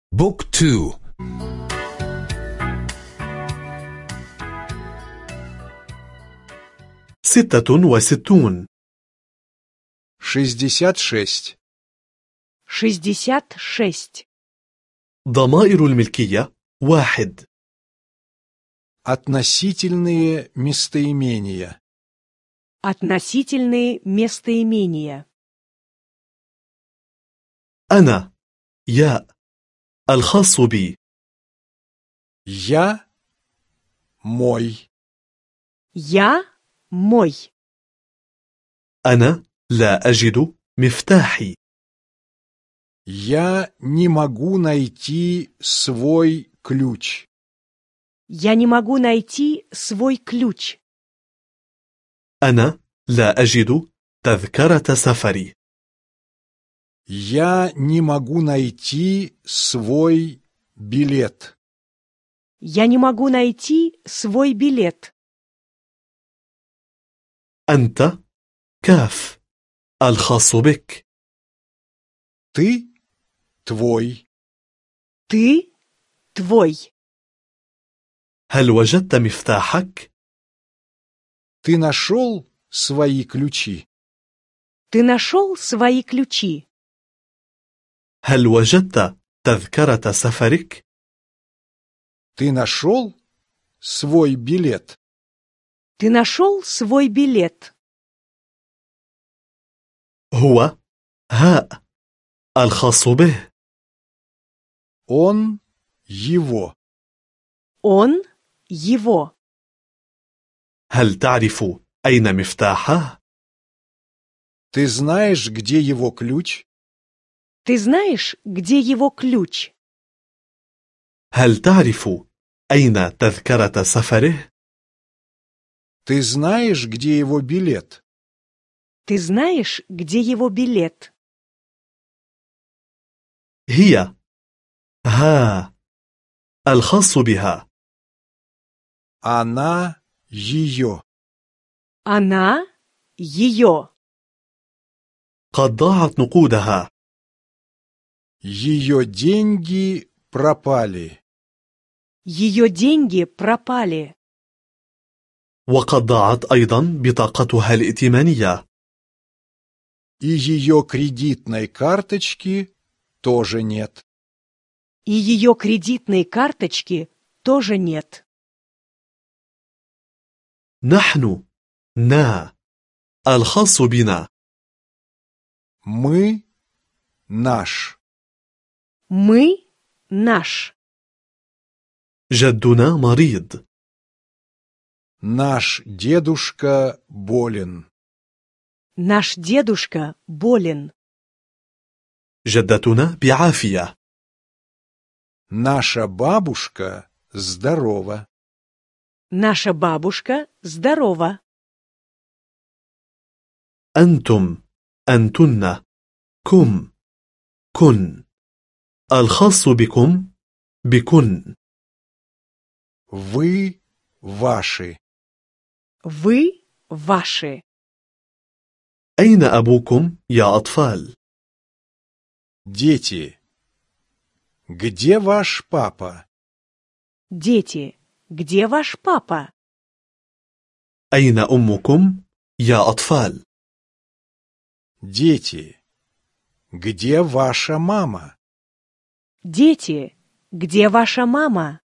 بوك تو. 66. 66. 66. ضمائر الملكية 1. Относительные местоимения. Относительные местоимения. أنا يا الخاص بي. Я мой. Я мой. أنا لا أجد مفتاحي. Я не могу найти свой ключ. Я не могу найти свой ключ. أنا لا أجد تذكرة سفري. Я не могу найти свой билет. Я не могу найти свой билет. أنت كاف الخاص بك. Ты твой. Ты твой. هل وجدت مفتاحك؟ Ты нашел свои ключи. Ты нашел свои ключи. هل وجدت تذكرة سفرك؟ Ты нашел свой билет. Ты нашел свой билет. هو هاء الخاص به. Он его. Он его. هل تعرف أين مفتاحه؟ Ты знаешь, где его ключ? Ты знаешь, где его ключ? هل تعرف أين تذكرة سفره؟ Ты знаешь, где его билет? Ты знаешь, где его билет? هي ها الخاص بها. Она ее. Она ее. قد ضاعت نقودها. Ее деньги пропали. Ее деньги пропали. وقد ضاعت أيضا بطاقتها الائتمانية. И ее кредитной карточки тоже нет. И ее кредитной карточки тоже нет. نحن نا الخاص بنا. Мы наш. Мы наш. جدنا مريض. Наш дедушка болен. Наш дедушка болен. جدتنا بعافية. Наша бабушка здорова. Наша бабушка здорова. أنتم أنتن كم كن. الخاص بكم بكن. Вы ваши. Вы ваши. أين أبوكم يا أطفال؟ Дети. Где ваш папа? Дети, где ваш папа? أين أمكم يا أطفال؟ Дети. Где ваша мама? Дети, где ваша мама?